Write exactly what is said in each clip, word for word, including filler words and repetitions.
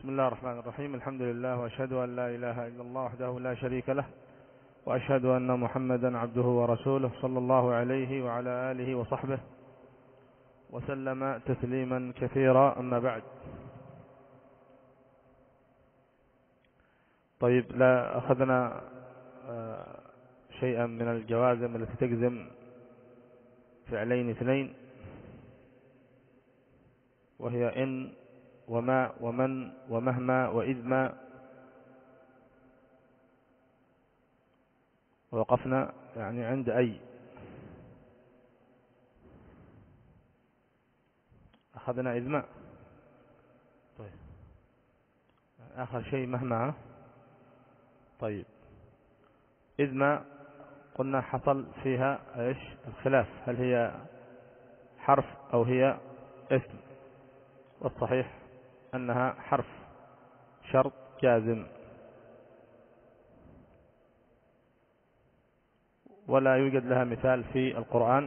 بسم الله الرحمن الرحيم. الحمد لله، وأشهد أن لا إله إلا الله وحده لا شريك له، وأشهد أن محمدا عبده ورسوله صلى الله عليه وعلى آله وصحبه وسلم تسليما كثيرا. أما بعد، طيب، لا أخذنا شيئا من الجوازم التي تجزم فعلين اثنين، وهي إن وما ومن ومهما وإذ ما. وقفنا يعني عند أي. أخذنا إذ ما. طيب، آخر شيء مهما. طيب، إذ ما قلنا حصل فيها إيش الخلاف، هل هي حرف أو هي اسم؟ والصحيح أنها حرف شرط جازم، ولا يوجد لها مثال في القرآن،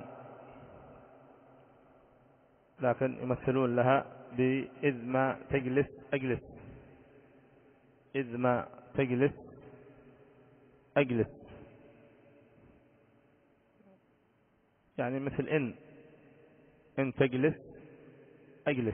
لكن يمثلون لها بإذ ما تجلس أجلس، إذ ما تجلس أجلس، يعني مثل إن إن تجلس أجلس،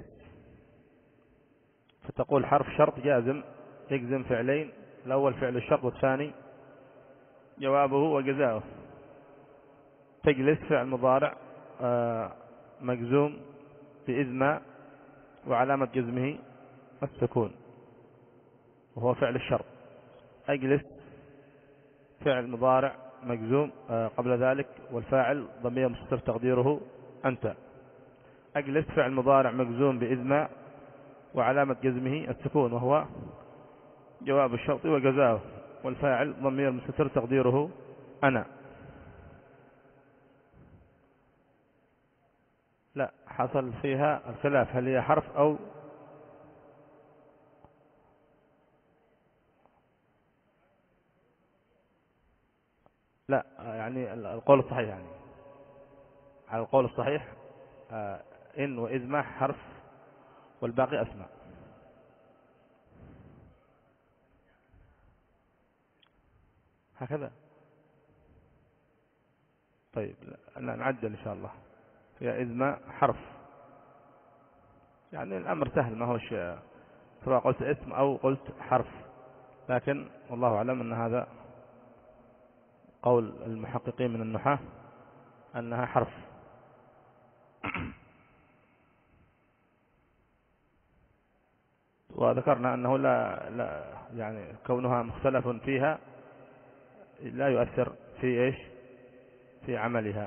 فتقول حرف شرط جازم يجزم فعلين، الأول فعل الشرط والثاني جوابه وجزاؤه. تجلس فعل مضارع مجزوم بإذ ما، وعلامة جزمه السكون وهو فعل الشرط. أجلس فعل مضارع مجزوم قبل ذلك، والفاعل ضمير مستتر تقديره أنت. أجلس فعل مضارع مجزوم بإذ ما، وعلامة جزمه السكون وهو جواب الشرط وجزاؤه، والفاعل ضمير مستتر تقديره أنا. لا، حصل فيها الخلاف، هل هي حرف أو لا. يعني القول الصحيح، يعني على القول الصحيح إن وإذ ما حرف والباقي أسماء. هكذا. طيب، نعدل إن شاء الله. هي إذ ما حرف، يعني الأمر سهل، ما هوش سواء قلت اسم أو قلت حرف، لكن والله أعلم أن هذا قول المحققين من النحاة أنها حرف. وذكرنا أنه لا, لا يعني كونها مختلف فيها لا يؤثر في إيش في عملها.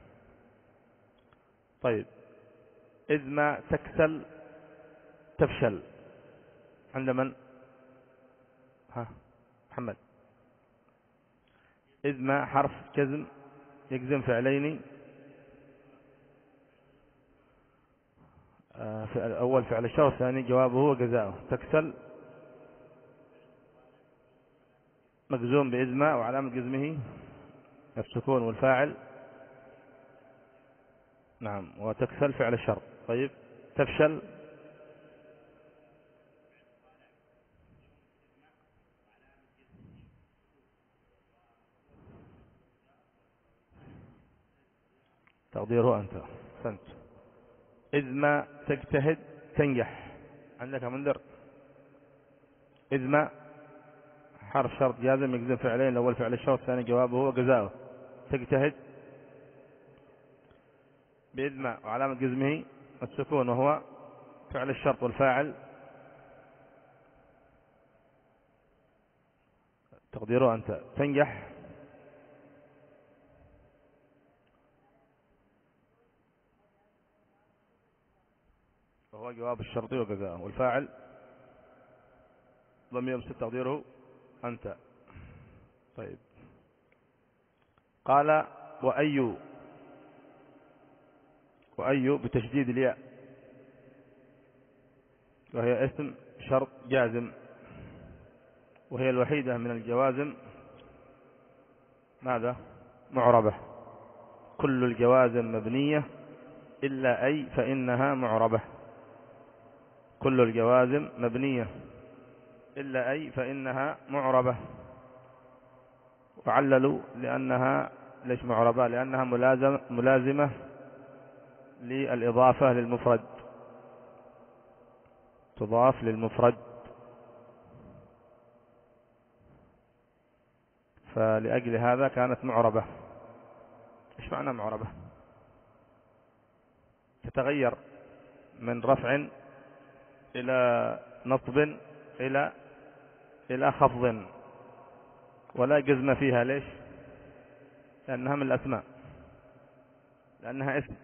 طيب، إذ ما تكسل تفشل عند من؟ ها محمد. إذ ما حرف جزم يجزم فعلين، في الأول فعل الشرط والثاني جوابه وجزاؤه. تكسل مجزوم بإذ ما، وعلامة جزمه السكون، والفاعل نعم، وتكسل فعل الشرط. طيب، تفشل تقديره أنت. سنت. إذ ما تجتهد تنجح عندك منذر. إذ ما حرف شرط جازم يجزم فعلين، الأول فعل الشرط الثاني جوابه وجزاؤه. تجتهد بإذ ما، وعلامة جزمه السكون وهو فعل الشرط، والفاعل تقديره أنت. تنجح وهو جواب الشرط وجزاؤه، والفاعل ضمير مستتر تقديره أنت. طيب، قال وأي. وأي بتشديد الياء، وهي اسم شرط جازم، وهي الوحيدة من الجوازم ماذا؟ معربة. كل الجوازم مبنية إلا أي فإنها معربة. كل الجوازم مبنية إلا أي فإنها معربة. وعللوا لأنها ليش معربة؟ لأنها ملازمة, ملازمة للإضافة للمفرد، تضاف للمفرد، فلأجل هذا كانت معربة. إيش معنى معربة؟ تتغير من رفع إلى نصب إلى إلى خفض، ولا جزم فيها. ليش؟ لأنها من الأسماء، لأنها اسم.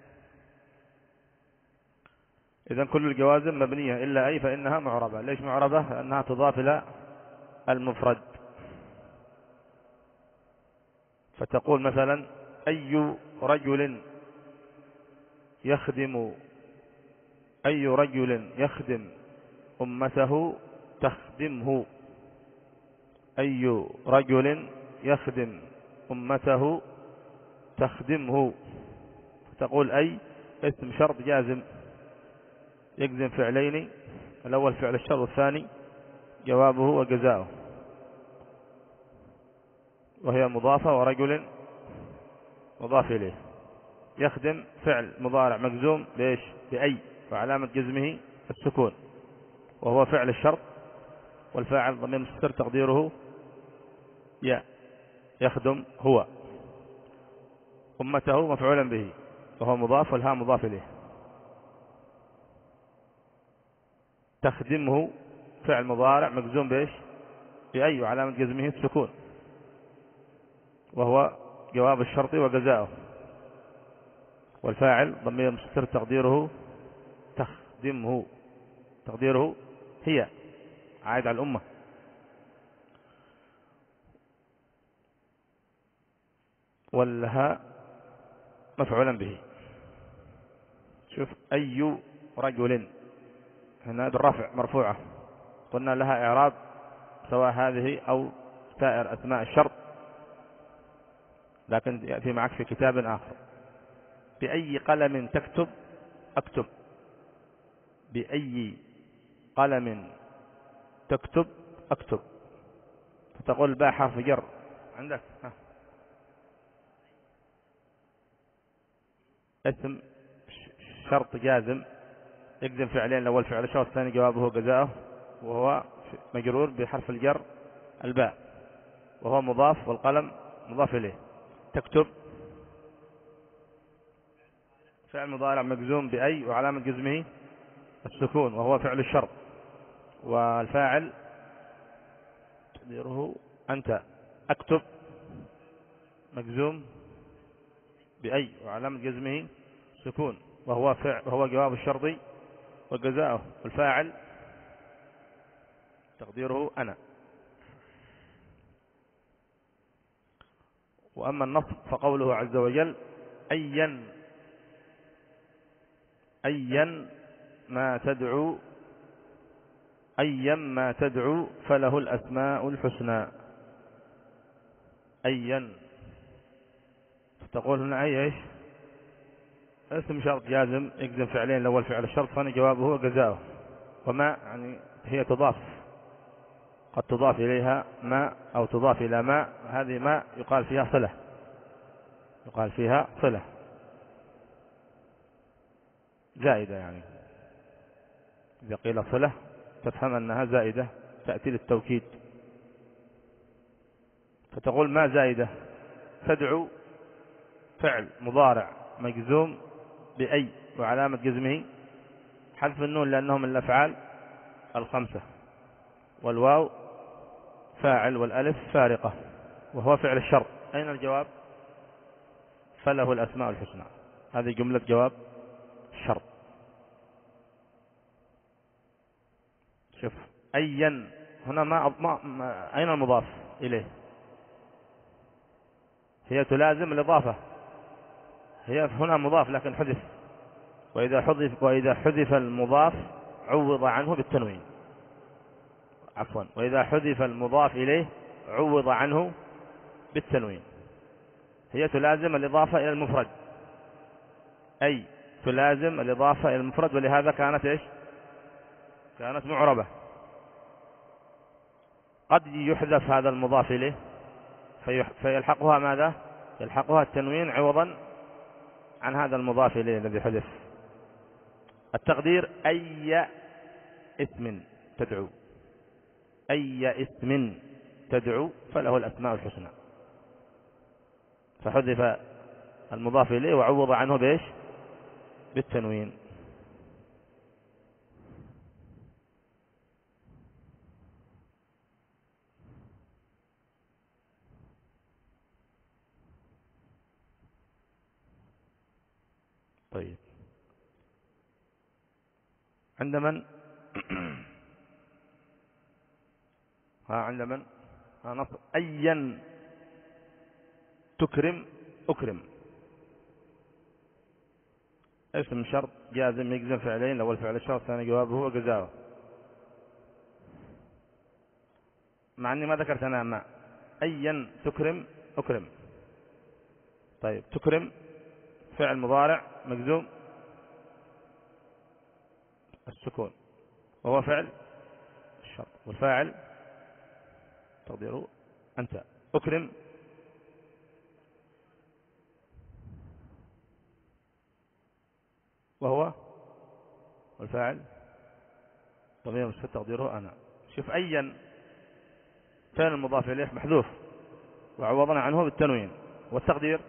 إذن كل الجوازم مبنية إلا أي فإنها معربة. ليش معربة؟ لأنها تضاف إلى المفرد. فتقول مثلا أي رجل يخدم أي رجل يخدم أمته تخدمه. أي رجل يخدم أمته تخدمه. تقول أي اسم شرط جازم يجزم فعلين، الأول فعل الشرط والثاني جوابه وجزاؤه، وهي مضافة ورجل مضاف إليه. يخدم فعل مضارع مجزوم بإيش؟ بأي، وعلامة جزمه السكون، وهو فعل الشرط، والفاعل ضمير مستتر تقديره يا. يخدم هو. أمته مفعولا به وهو مضاف، والها مضاف إليه. تخدمه فعل مضارع مجزوم بإيش؟ بأي، وعلامة جزمه السكون، وهو جواب الشرط وجزاؤه، والفاعل ضمير مستتر تقديره تخدمه، تقديره هي، عائد على الأمة. والها مفعولا به. شوف أي رجل هنا بالرفع مرفوعة، قلنا لها إعراب سواء هذه أو سائر أسماء الشرط، لكن يأتي معك في كتاب آخر. بأي قلم تكتب أكتب. بأي قلم تكتب أكتب. فتقول باء حرف جر عندك ها. اسم شرط جازم يجزم فعلين، الأول فعل الشرط والثاني جوابه جزاؤه، وهو مجرور بحرف الجر الباء، وهو مضاف، والقلم مضاف إليه. تكتب فعل مضارع مجزوم بأي، وعلامة جزمه السكون، وهو فعل الشرط، والفاعل تقديره أنت. أكتب مجزوم بأي، وعلامة جزمه سكون، وهو فعل، وهو جواب الشرط وجزاؤه، والفاعل تقديره أنا. وأما النصب فقوله عز وجل أيا أيا ما تدعو أيا ما تدعو فله الأسماء الحسنى. أيا تقول هنا أي إيش؟ اسم شرط جازم يجزم فعلين، الأول فعل الشرط ثاني جوابه وجزاؤه. وما يعني هي تضاف، قد تضاف إليها ما أو تضاف إلى ما، هذه ما يقال فيها صلة، يقال فيها صلة زائدة. يعني إذا قيل صلة تفهم أنها زائدة تأتي للتوكيد. فتقول ما زائدة. تدعو فعل مضارع مجزوم بأي، وعلامة جزمه حذف النون لأنه من الأفعال الخمسة، والواو فاعل، والألف فارقة، وهو فعل الشرط. أين الجواب؟ فله الأسماء الحسنى. هذه جملة جواب الشرط. شوف أيا هنا ما, ما أين المضاف إليه؟ هي تلازم الإضافة، هي هنا مضاف لكن حذف، وإذا حذف وإذا حذف المضاف عوض عنه بالتنوين. عفوا وإذا حذف المضاف إليه عوض عنه بالتنوين. هي تلازم الإضافة إلى المفرد، أي تلازم الإضافة إلى المفرد، ولهذا كانت إيش؟ كانت معربة. قد يحذف هذا المضاف إليه فيلحقها ماذا؟ يلحقها التنوين عوضا عن هذا المضاف إليه الذي حذف. التقدير أي اسم تدعو، أي اسم تدعو فله الأسماء الحسنى، فحذف المضاف إليه وعوض عنه بإيش؟ بالتنوين. طيب عند من؟ ها عند من؟ ها نصر أيا تكرم أكرم. اسم شرط جازم يجزم فعلين، الأول فعل الشرط الثاني جوابه هو جزاؤه. مع أني ما ذكرت أنا ما أيا تكرم أكرم. طيب تكرم فعل مضارع مجزوم السكون وهو فعل الشرط، والفاعل تقديره أنت. أكرم وهو والفاعل ضمير مستتر تقديره أنا. شوف أيا فعل المضاف إليه محذوف وعوضنا عنه بالتنوين، والتقدير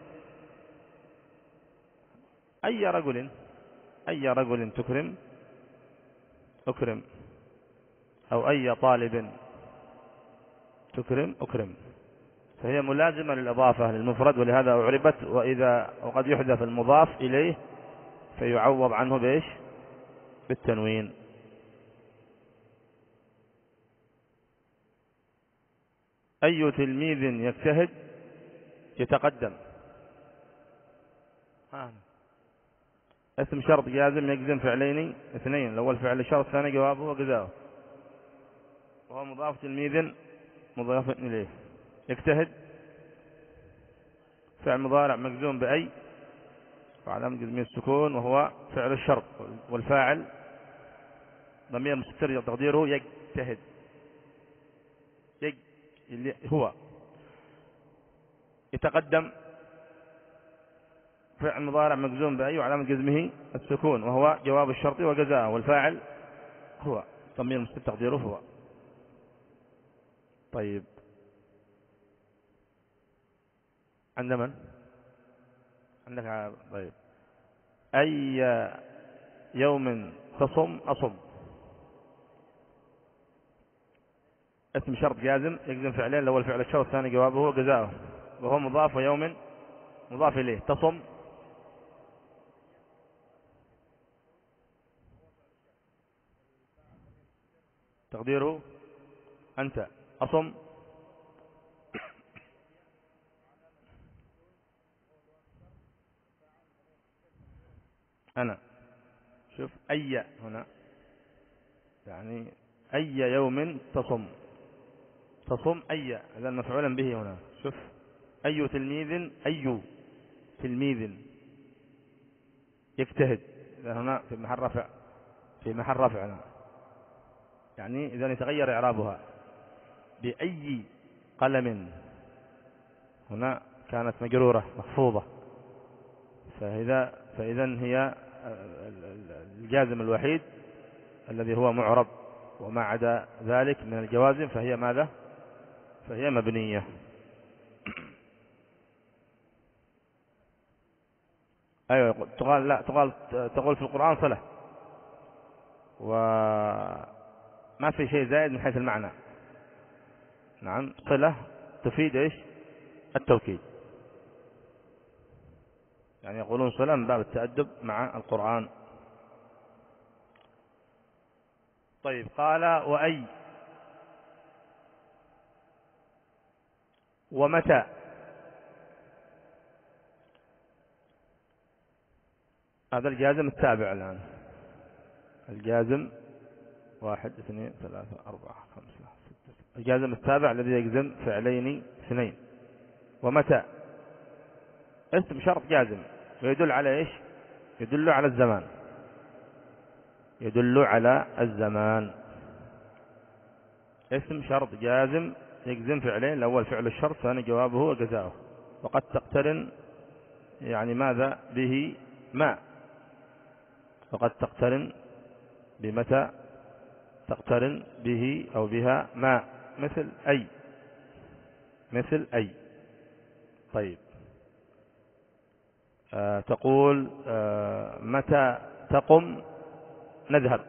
أي رجل، أي رجل تكرم أكرم، أو أي طالب تكرم أكرم، فهي ملازمة للإضافة للمفرد، ولهذا أعربت. وإذا وقد يحذف المضاف إليه فيعوض عنه بإيش؟ بالتنوين. أي تلميذ يجتهد يتقدم. آه. اسم شرط جازم يجزم فعلين اثنين، الأول فعل الشرط الثاني جوابه وجزاؤه، وهو مضاف تلميذ مضاف إليه. يجتهد فعل مضارع مجزوم بأي وعلامة جزمه السكون وهو فعل الشرط، والفاعل ضمير مستتر تقديره يجتهد يج هو. يتقدم فعل مضارع مجزوم بأي وعلامة جزمه السكون وهو جواب الشرط وجزاءه، والفاعل هو ضمير مستتر تقديره هو. طيب عند من؟ عندك. طيب أي يوم تصم أصم. اسم شرط جازم يجزم فعلين، الأول فعل الشرط الثاني جوابه هو جزاؤه، وهو مضاف ويوم مضاف إليه. تصم تقديره أنت. أصم أنا. شوف أي هنا يعني أي يوم تصم، تصم أي هذا مفعولا به هنا. شوف أي تلميذ، أي تلميذ يجتهد، إذا هنا في محل رفع، في محل رفع هنا يعني إذا يتغير إعرابها بأي قلم، هنا كانت مجرورة مخفوضة، فإذا فإذا هي الجازم الوحيد الذي هو معرب، وما عدا ذلك من الجوازم فهي ماذا؟ فهي مبنية. أيوة تقال لا تقال تقول في القرآن صلة، وما في شيء زائد من حيث المعنى. نعم صلة تفيد إيش؟ التوكيد، يعني يقولون صلة من باب التأدب مع القرآن. طيب قال وأي ومتى. هذا الجازم التابع الآن، الجازم واحد اثنين ثلاثة أربعة خمسة ستة، الجازم التابع الذي يجزم فعلين اثنين. ومتى اسم شرط جازم ويدل على إيش؟ يدل على الزمان، يدل على الزمان. اسم شرط جازم يجزم فعلين، الأول فعل الشرط، ثاني جوابه وجزاؤه. وقد تقترن يعني ماذا به ما، وقد تقترن بمتى تقترن به أو بها ما، مثل أي، مثل أي. طيب آه تقول آه متى تقم نذهب،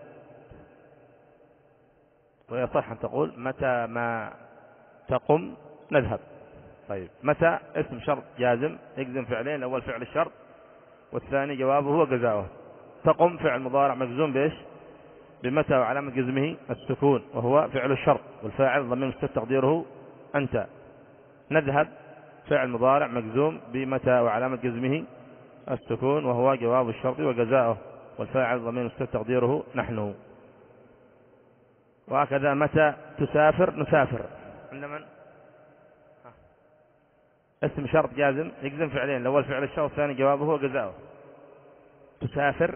ويصح أن تقول متى ما تقم نذهب. طيب متى اسم شرط جازم يجزم فعلين، الأول فعل الشرط والثاني جوابه وجزاؤه. تقم فعل مضارع مجزوم بإيش؟ بمتى، وعلامة جزمه السكون وهو فعل الشرط، والفاعل ضمير مستتر تقديره أنت. نذهب فعل مضارع مجزوم بمتى وعلامة جزمه السكون وهو جواب الشرط وجزاؤه، والفاعل ضمير مستتر تقديره نحن. وهكذا متى تسافر نسافر. عند من؟ اسم شرط جازم يجزم فعلين، الأول فعل الشرط والثاني جوابه وجزاؤه. تسافر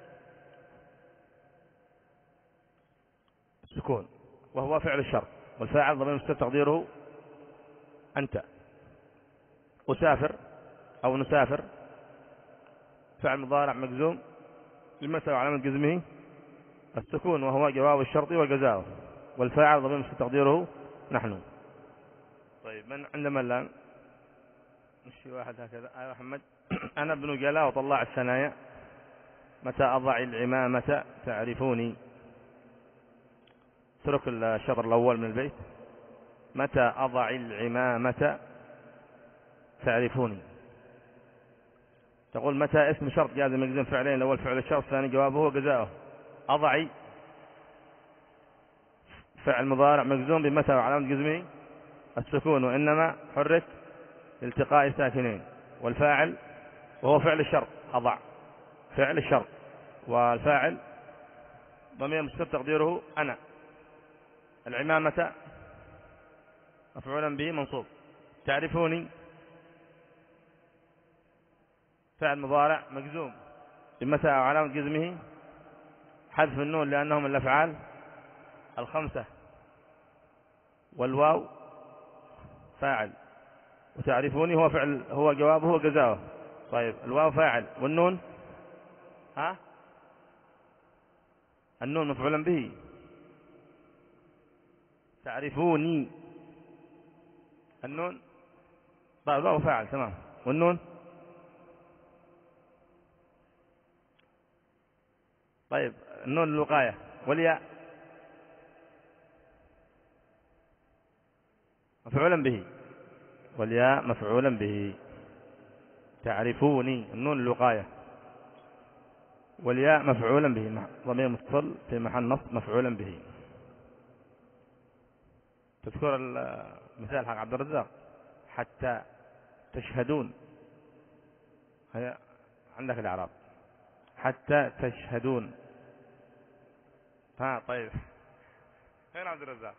السكون وهو فعل الشرط، والفاعل ضمير مستتر تقديره أنت. أسافر أو نسافر فعل مضارع مجزوم بمتى وعلامة جزمه السكون وهو جواب الشرط وجزاؤه، والفاعل ضمير مستتر تقديره نحن. طيب من عندما الآن مشي واحد هكذا. يا محمد أنا ابن جلاء وطلع الثنايا، متى أضع العمامة تعرفوني. اترك الشطر الأول من البيت. متى أضع العمامة تعرفوني. تقول متى اسم شرط جازم يجزم فعلين، الأول فعل الشرط الثاني جوابه وجزاؤه. أضعي فعل مضارع مجزوم بمتى وعلامة جزمه السكون، وإنما حرك التقاء ساكنين، والفاعل وهو فعل الشرط أضع فعل الشرط، والفاعل ضمير مستتر تقديره أنا. العمامة مفعولا به منصوب. تعرفوني فعل مضارع مجزوم بمتى وعلامة جزمه حذف النون لأنهم الأفعال الخمسة، والواو فاعل، وتعرفوني هو فعل هو جوابه وجزاؤه. طيب الواو فاعل والنون ها النون مفعولا به. تعرفوني النون طيب الواو فاعل تمام، والنون طيب النون الوقاية، والياء مفعولا به، والياء مفعولا به. تعرفوني النون الوقاية، والياء مفعولا به ضمير متصل في محل نصب مفعولا به. تذكر المثال حق عبد الرزاق حتى تشهدون، هي عندك الإعراب حتى تشهدون. ها طيب فين عبد الرزاق؟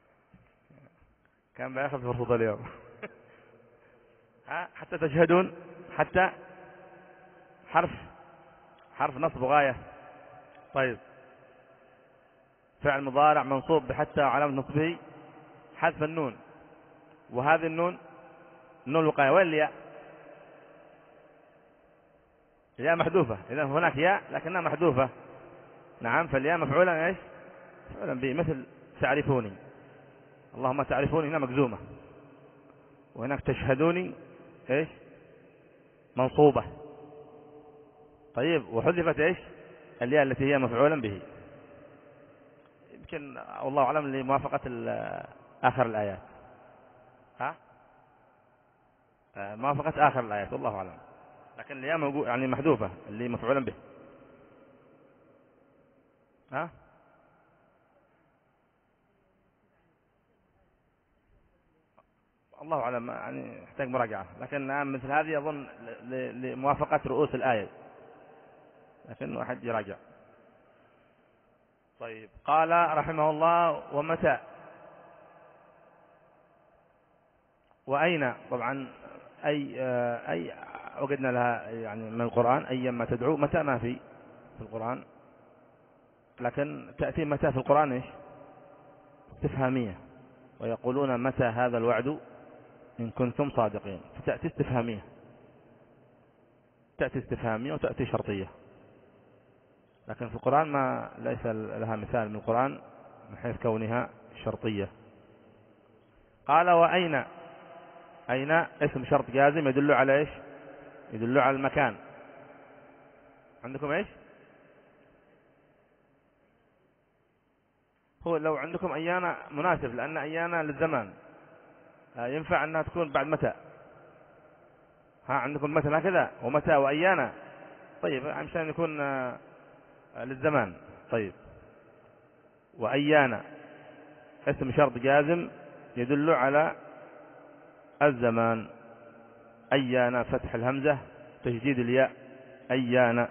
كان بياخذ فرصة اليوم. ها حتى تشهدون، حتى حرف حرف نصب غاية. طيب فعل مضارع منصوب بحتى وعلامة نصبه حذف النون، وهذه النون النون الوقاية. وين الياء؟ الياء محذوفة، إذا هناك ياء لكنها محذوفة. نعم فالياء مفعولا ايش؟ مفعولا به، مثل تعرفوني، اللهم تعرفوني هنا مجزومة، وهناك تشهدوني ايش؟ منصوبة. طيب وحذفت ايش؟ الياء التي هي مفعولا به. يمكن والله أعلم لموافقة آخر الآيات. ها موافقة آخر الآيات والله أعلم، لكن الياء موجود يعني محذوفة اللي مفعولا به. ها الله أعلم، يعني يحتاج مراجعة، لكن مثل هذه أظن لموافقة رؤوس الآية، لكن واحد يراجع. طيب قال رحمه الله ومتى وأين. طبعا أي أي وجدنا لها يعني من القرآن أيما تدعو. متى ما في في القرآن، لكن تأتي متى في القرآن إيش؟ استفهامية، ويقولون متى هذا الوعد إن كنتم صادقين، فتأتي استفهامية، تأتي استفهامية وتأتي شرطية. لكن في القرآن ما ليس لها مثال من القرآن من حيث كونها شرطية. قال وأين، أين اسم شرط جازم يدل على إيش؟ يدل على المكان. عندكم إيش؟ هو لو عندكم أيانا مناسب، لأن أيانا للزمان ينفع أنها تكون بعد متى. ها عندكم متى هكذا ومتى وأيانا، طيب عشان يكون للزمان. طيب وأيانا اسم شرط جازم يدل على الزمان. أيانا فتح الهمزة تشديد الياء أيانا،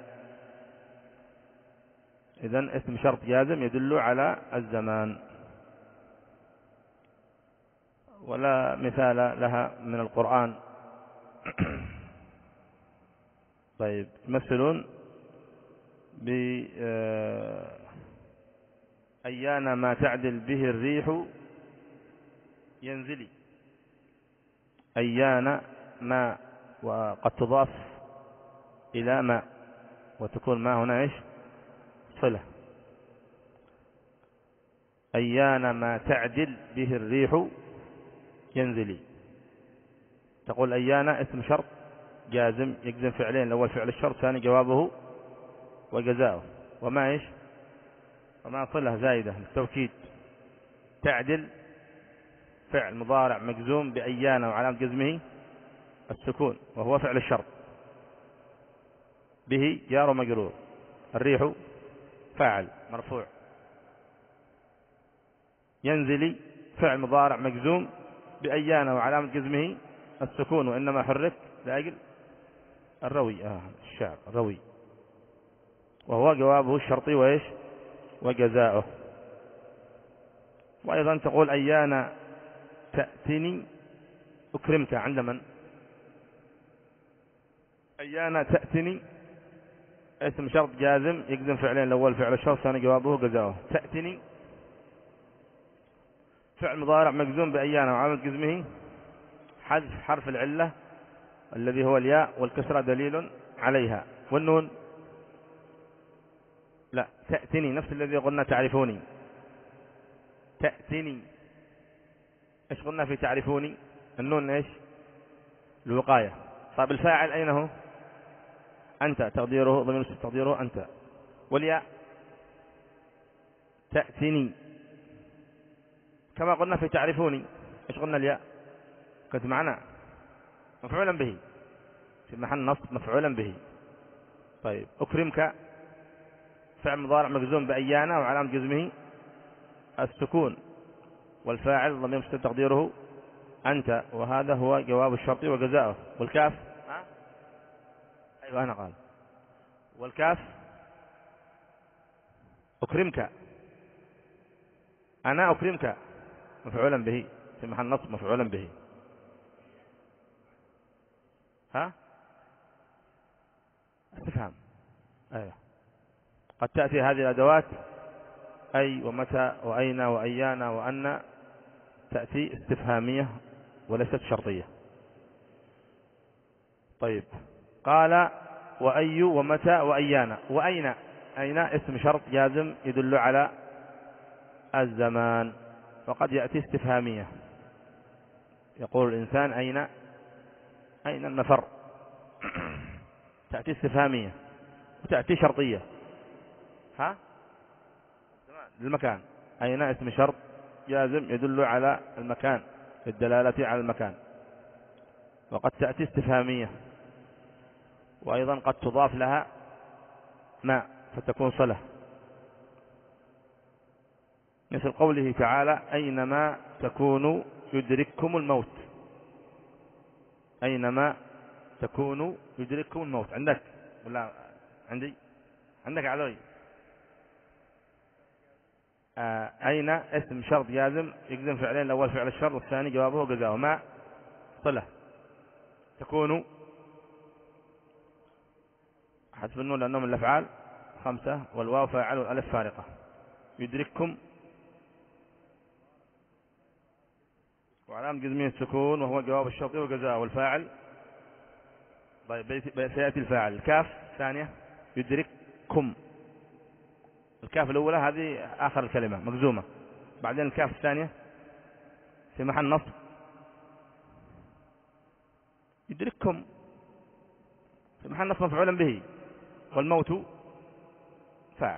إذن اسم شرط جازم يدل على الزمان، ولا مثال لها من القرآن. طيب يمثلون بأيانا ما تعدل به الريح ينزلي. أيانا ما، وقد تضاف إلى ما وتكون ما هنا إيش؟ صلة. أيانا ما تعدل به الريح ينزلي، تقول أيانا اسم شرط جازم يجزم فعلين، الأول فعل الشرط، ثاني جوابه وجزاؤه. وما إيش؟ وما صلة زائدة للتوكيد. تعدل فعل مضارع مجزوم بأيانا وعلامة جزمه السكون وهو فعل الشرط، به جار ومجرور، الريح فاعل مرفوع. ينزلي فعل مضارع مجزوم بأيانا وعلامة جزمه السكون، وإنما حرك لأجل الروي، آه الشعر الروي، وهو جوابه الشرطي وإيش؟ وجزاؤه. وأيضا تقول أيانا تأتني أكرمك عند من؟ أيانا تأتني اسم شرط جازم يجزم فعلين، الأول فعل الشرط، ثاني جوابه جزاؤه. تأتني فعل مضارع مجزوم بأيانا وعلامة جزمه حذف حرف العلة الذي هو الياء، والكسرة دليل عليها، والنون لا تأتني نفس الذي قلنا تعرفوني. تأتني ايش قلنا في تعرفوني؟ النون ايش؟ الوقاية. طيب الفاعل أين هو؟ أنت، تقديره ضمير تقديره أنت. والياء تأتني كما قلنا في تعرفوني، ايش قلنا؟ الياء كنت معنا مفعولا به في محل نصب مفعولا به. طيب أكرمك فعل مضارع مجزوم بأيانا وعلامة جزمه السكون، والفاعل ضمير مستتر تقديره أنت، وهذا هو جواب الشرط وجزاؤه. والكاف ها؟ أيوة أنا قال. والكاف أكرمك، أنا أكرمك مفعولا به في محل نصب مفعولا به. ها استفهام. أيوة قد تأتي هذه الأدوات أي ومتى وأين وأيانا وأن، تأتي استفهامية وليست شرطية. طيب قال وأي ومتى وأيانا. وأين، أين اسم شرط جازم يدل على الزمان، وقد يأتي استفهامية، يقول الإنسان أين، أين المفر، تأتي استفهامية وتأتي شرطية. ها المكان، أين اسم شرط جازم يدل على المكان الدلالة على المكان، وقد تأتي استفهامية، وأيضا قد تضاف لها ما فتكون صلة، مثل قوله تعالى أينما تكونوا يدرككم الموت. أينما تكونوا يدرككم الموت. عندك ولا عندي؟ عندك علوي. آه أين اسم شرط جازم يجزم فعلين، الأول فعل الشرط والثاني جوابه جزاؤه. ما صلة. تكونوا حسب النون لأنهم من الأفعال خمسة، والواو فاعل والألف فارقة. يدرككم وعلامة جزمه السكون وهو جواب الشرطي وجزاءه. والفاعل طيب سيأتي الفاعل. الكاف ثانية يدرككم. الكاف الأولى هذه آخر الكلمة مجزومة، بعدين الكاف الثانية في محل نصب يدرككم في محل نصب مفعولا به، والموت فاعل.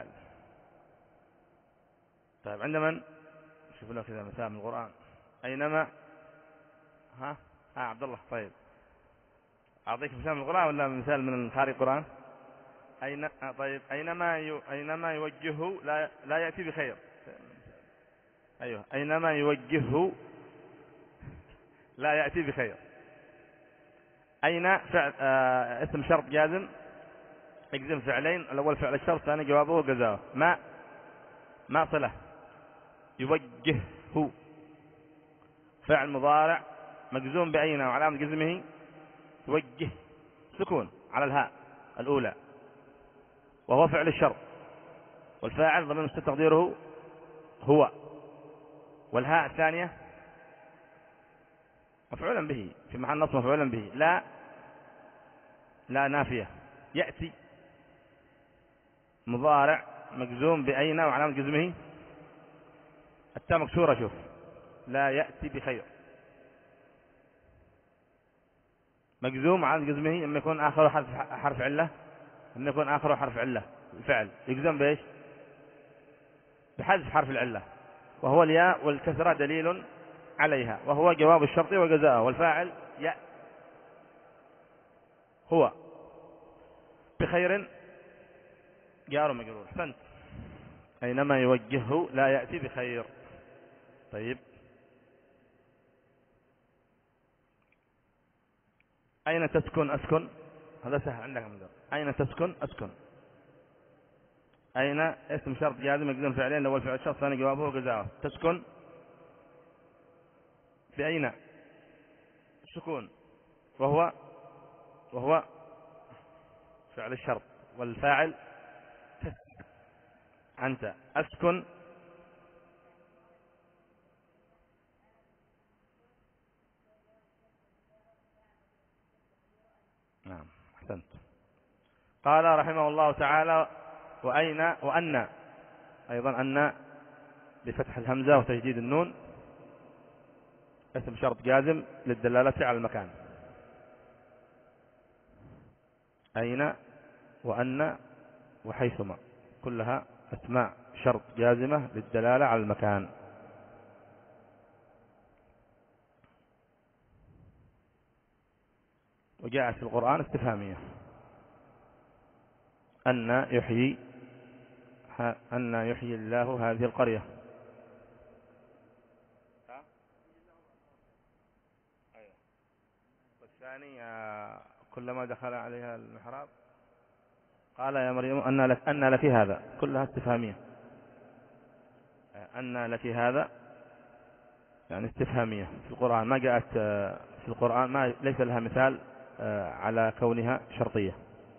طيب عندما شوف لك كذا مثال من القرآن. أينما ها ها عبد الله. طيب أعطيك مثال من القرآن ولا مثال من خارج القرآن؟ أين طيب أينما ي... أينما يوجهه لا لا يأتي بخير. أيوه أينما يوجهه لا يأتي بخير. أين فعل آه اسم شرط جازم يجزم فعلين، الأول فعل الشرط الثاني جوابه جزاؤه. ما ما صلة يوجهه فعل مضارع مجزوم بأين وعلامة جزمه توجه سكون على الهاء الأولى وهو فعل الشرط، والفاعل ضمير مستتر تقديره هو، والهاء الثانية مفعولا به في محل نصب مفعولا به. لا لا نافية يأتي مضارع مجزوم بأين وعلامة جزمه التاء مكسورة. شوف لا يأتي بخير مجزوم على جزمه اما يكون آخره حرف حرف علة، اما يكون آخره حرف علة. الفعل يجزم بايش؟ بحذف حرف العلة، وهو الياء والكسرة دليل عليها، وهو جواب الشرط وجزاءه. والفاعل ياء هو بخير جار مجرور. احسنت. أينما يوجهه لا يأتي بخير. طيب أين تسكن أسكن؟ هذا سهل عندك مدر. أين تسكن أسكن. أين اسم شرط جازم يجزم فعلين، الأول فعل الشرط الثاني جوابه جزاؤه. تسكن بأين سكون وهو وهو فعل الشرط، والفاعل أنت. أسكن نعم أحسنت. قال رحمه الله تعالى وأين وأن أيضا أن بفتح الهمزة وتجديد النون اسم شرط جازم للدلالة على المكان. أين وأن وحيثما كلها أسماء شرط جازمة للدلالة على المكان. وجاءت في القرآن استفهامية. أن يحيي أن يحيي الله هذه القرية. والثاني كلما دخل عليها المحراب قال يا مريم أن لك أن لك هذا، كلها استفهامية. أن لك هذا يعني استفهامية في القرآن، ما جاءت في القرآن ما ليس لها مثال على كونها شرطية.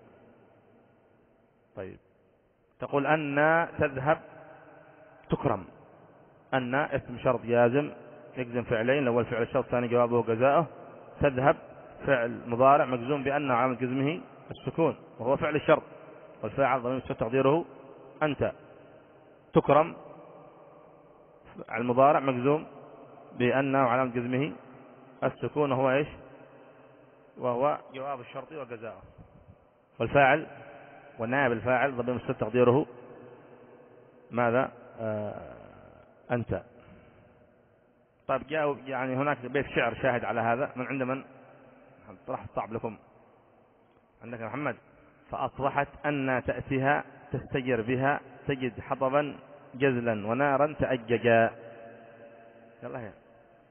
طيب تقول أن تذهب تكرم. أن اسم شرط جازم يجزم فعلين، الأول فعل الشرط الثاني جوابه جزاؤه. تذهب فعل مضارع مجزوم بأن وعلامة جزمه السكون وهو فعل الشرط، والفاعل ضمير مستتر تقديره أنت. تكرم المضارع مجزوم بأن وعلامة جزمه السكون وهو إيش؟ وهو جواب الشرط وجزاؤه. والفاعل والنائب الفاعل ضمير مستتر تقديره ماذا؟ آه أنت. طيب جاء يعني هناك بيت شعر شاهد على هذا. من عند من؟ راح صعب لكم. عندك محمد. فأصبحت أن تأتيها تستجر بها تجد حطبا جزلا ونارا تأججا. يلا هي.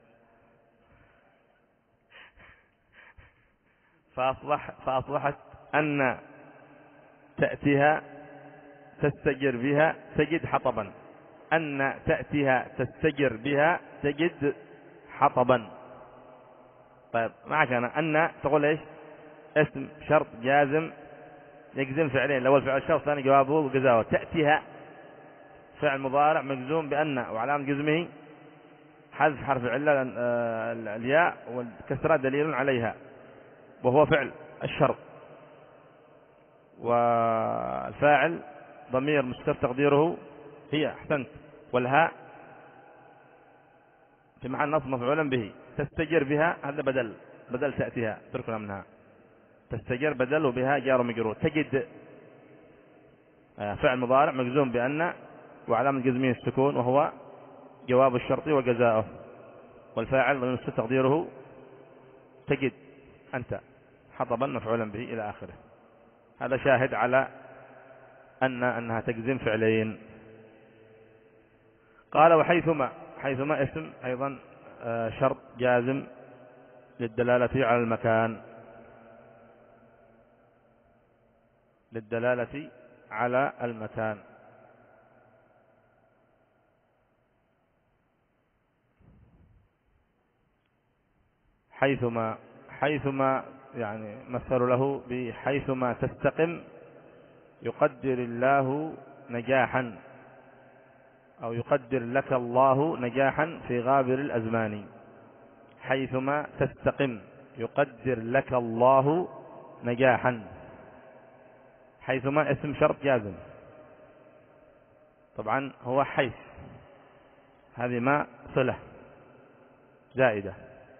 فأصبح فأصبحت أن تأتيها تستجر بها تجد حطبا. أن تأتيها تستجر بها تجد حطبا. طيب معك أنا. أن تقول إيش؟ اسم شرط جازم يجزم فعلين، الأول فعل الشرط الثاني جوابه جزاؤه. تأتيها فعل مضارع مجزوم بأن وعلامة جزمه حذف حرف العلة الياء والكسرة دليل عليها وهو فعل الشرط، والفاعل ضمير مستتر تقديره هي، أحسنت، والهاء في محل نصب مفعولا به، تستجر بها، هذا بدل بدل تأتيها تركنا منها، تستجر بدل وبها جار مجرور. تجد فعل مضارع مجزوم بأن وعلامة جزمه السكون وهو جواب الشرط وجزاؤه، والفاعل ضمير مستتر تقديره تجد أنت حطبا مفعولا به إلى آخره. هذا شاهد على أن أنها تجزم فعلين. قال وحيثما، حيثما اسم أيضا شرط جازم للدلالة على المكان، للدلالة على المكان. حيثما، حيثما يعني مثل له بحيثما تستقم يقدر الله نجاحا، أو يقدر لك الله نجاحا في غابر الأزمان. حيثما تستقم يقدر لك الله نجاحا. حيثما اسم شرط جازم، طبعا هو حيث، هذه ما صلة زائدة.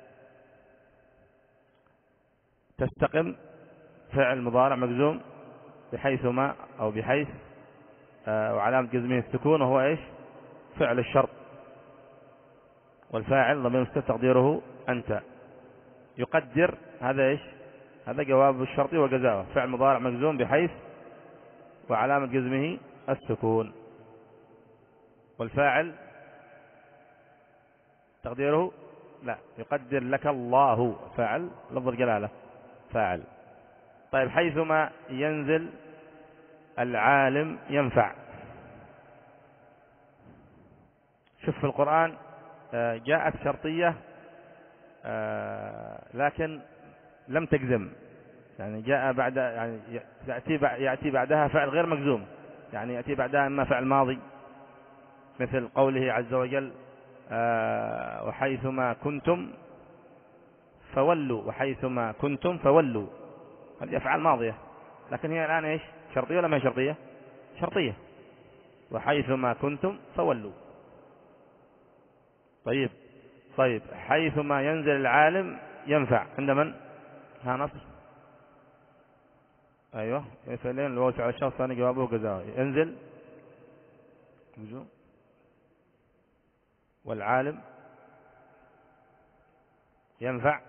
تستقم فعل مضارع مجزوم بحيثما أو بحيث، آه وعلامة جزمه السكون وهو إيش؟ فعل الشرط، والفاعل ضمير مستتر تقديره أنت. يقدر هذا إيش؟ هذا جواب الشرط وجزاؤه، فعل مضارع مجزوم بحيث وعلامة جزمه السكون، والفاعل تقديره لا، يقدر لك الله، فاعل لفظ الجلالة فاعل. طيب حيثما ينزل العالم ينفع. شوف في القرآن جاءت شرطية لكن لم تجزم، يعني جاء بعد، يعني يأتي يأتي بعدها فعل غير مجزوم، يعني يأتي بعدها إما فعل ماضي مثل قوله عز وجل وحيثما كنتم فولوا، وحيثما كنتم فولوا، هذه أفعال ماضية، لكن هي الآن إيش؟ شرطية ولا ما هي شرطية؟ شرطية. وحيثما كنتم فولوا. طيب طيب حيثما ينزل العالم ينفع عند من؟ ها نصر، أيوة فعلين الواو على الشخص ثاني جوابه جزاء. ينزل والعالم ينفع.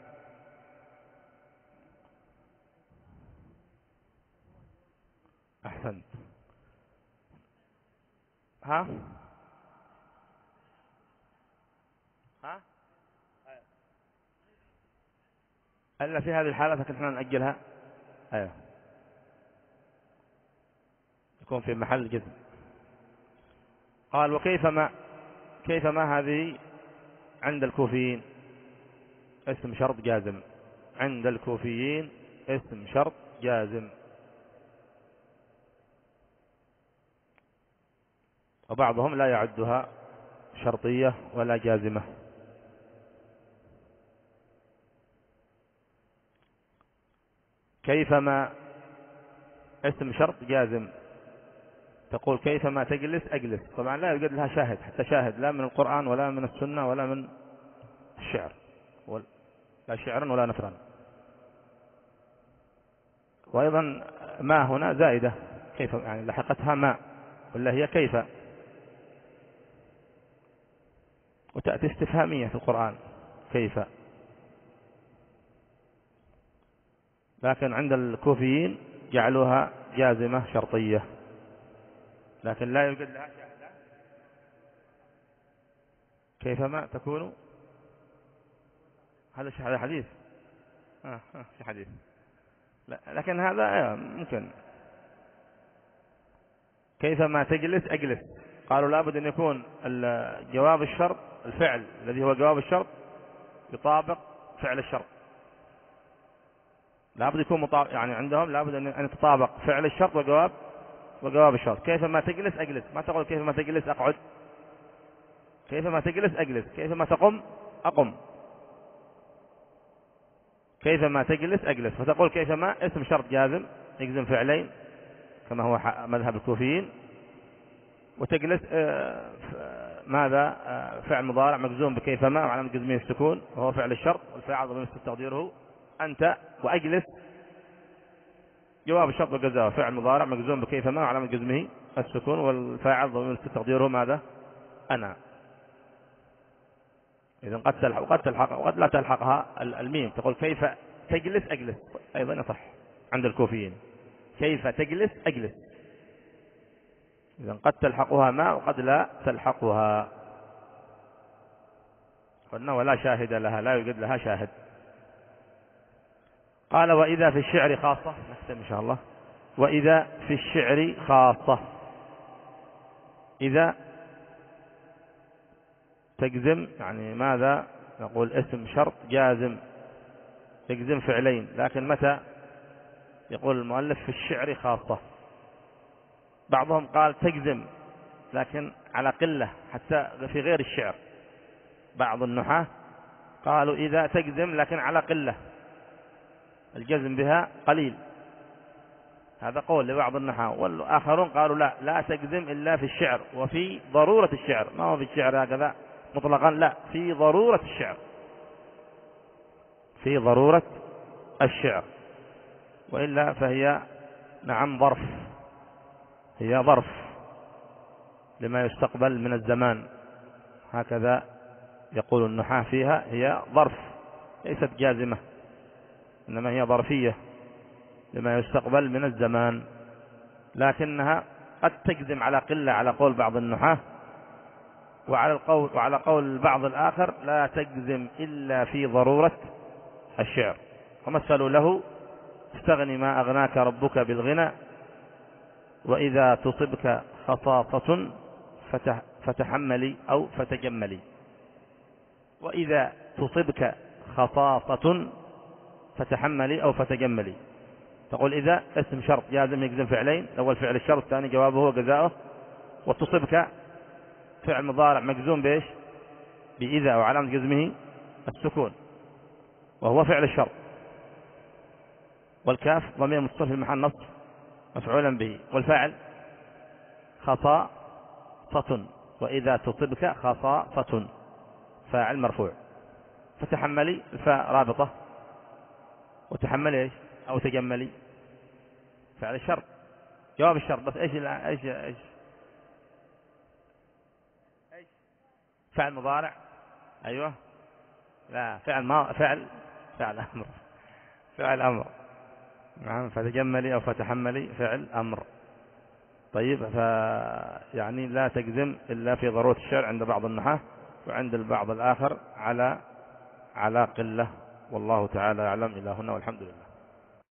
أحسنت. ها ها ألا في هذه الحالة فكنا احنا نأجلها، أيوة يكون في محل جزم. قال وكيفما، كيفما هذه عند الكوفيين اسم شرط جازم، عند الكوفيين اسم شرط جازم، وبعضهم لا يعدها شرطية ولا جازمة. كيفما اسم شرط جازم، تقول كيفما تجلس أجلس، طبعا لا يوجد لها شاهد، حتى شاهد لا من القرآن ولا من السنة ولا من الشعر، لا شعرا ولا نثرا. وأيضا ما هنا زائدة، كيف يعني لحقتها ما، ولا هي كيف، وتأتي استفهامية في القرآن كيف، لكن عند الكوفيين جعلوها جازمة شرطية، لكن لا يوجد لها شاهد. كيفما تكون، هذا هذا حديث، آه آه في حديث، لا لكن هذا ممكن. كيفما تجلس أجلس، قالوا لابد أن يكون جواب الشرط، الفعل الذي هو جواب الشرط يطابق فعل الشرط، لابد يكون مطابق، يعني عندهم لابد أن يتطابق فعل الشرط وجواب وجواب الشرط. كيفما تجلس أجلس، ما تقول كيفما تجلس أقعد، كيفما تجلس أجلس، كيفما تقم أقم، كيفما تجلس أجلس. فتقول كيفما اسم شرط جازم يجزم فعلين كما هو مذهب الكوفيين، وتجلس ماذا فعل مضارع مجزوم بكيفما وعلامة جزمه السكون وهو فعل الشرط، والفاعل ضمير تقديره أنت. وأجلس جواب الشرط وجزاءه فعل مضارع مجزوم بكيفما وعلامة جزمه السكون، والفاعل ضمير تقديره ماذا؟ أنا. إذا قد تلحق وقد تلحق وقد لا تلحقها الميم، تقول كيف تجلس أجلس أيضا يصح عند الكوفيين، كيف تجلس أجلس. إذا قد تلحقها ما وقد لا تلحقها. قلنا ولا شاهد لها، لا يوجد لها شاهد. قال وإذا في الشعر خاصة، نختم إن شاء الله. وإذا في الشعر خاصة، إذا تجزم يعني ماذا؟ نقول اسم شرط جازم تجزم فعلين، لكن متى؟ يقول المؤلف في الشعر خاصة. بعضهم قال تجزم لكن على قلة حتى في غير الشعر. بعض النحاة قالوا إذا تجزم لكن على قلة، الجزم بها قليل، هذا قول لبعض النحاة. والآخرون قالوا لا لا تجزم إلا في الشعر وفي ضرورة الشعر، ما هو في الشعر هكذا مطلقا، لا في ضرورة الشعر، في ضرورة الشعر، وإلا فهي نعم ظرف، هي ظرف لما يستقبل من الزمان، هكذا يقول النحاة فيها، هي ظرف ليست جازمة إنما هي ظرفية لما يستقبل من الزمان، لكنها قد تجزم على قلة على قول بعض النحاة، وعلى القول وعلى قول البعض الآخر لا تجزم إلا في ضرورة الشعر. ومثلوا له استغني ما أغناك ربك بالغنى، وإذا تصبك خصاصة فتحملي أو فتجملي. وإذا تصبك خصاصة فتحملي أو فتجملي، تقول إذا اسم شرط جازم يجزم فعلين، الأول فعل الشرط الثاني جوابه وجزاؤه. وتصبك فعل مضارع مجزوم بإيش؟ بإذا وعلامة جزمه السكون وهو فعل الشرط، والكاف ضمير متصل في محل نصب مفعولا به، والفاعل خصاصة، وإذا تصبك خصاصة فاعل مرفوع. فتحملي الفاء رابطة، وتحملي ايش؟ او تجملي فعل الشرط جواب الشرط، بس ايش ايش ايش ايش فعل مضارع. ايوه لا فعل ما فعل فعل امر فعل امر نعم. فتجملي او فتحملي فعل امر. طيب فيعني لا تجزم الا في ضرورة الشرع عند بعض النحاة، وعند البعض الاخر على على قلة، والله تعالى أعلم. إلى هنا والحمد لله.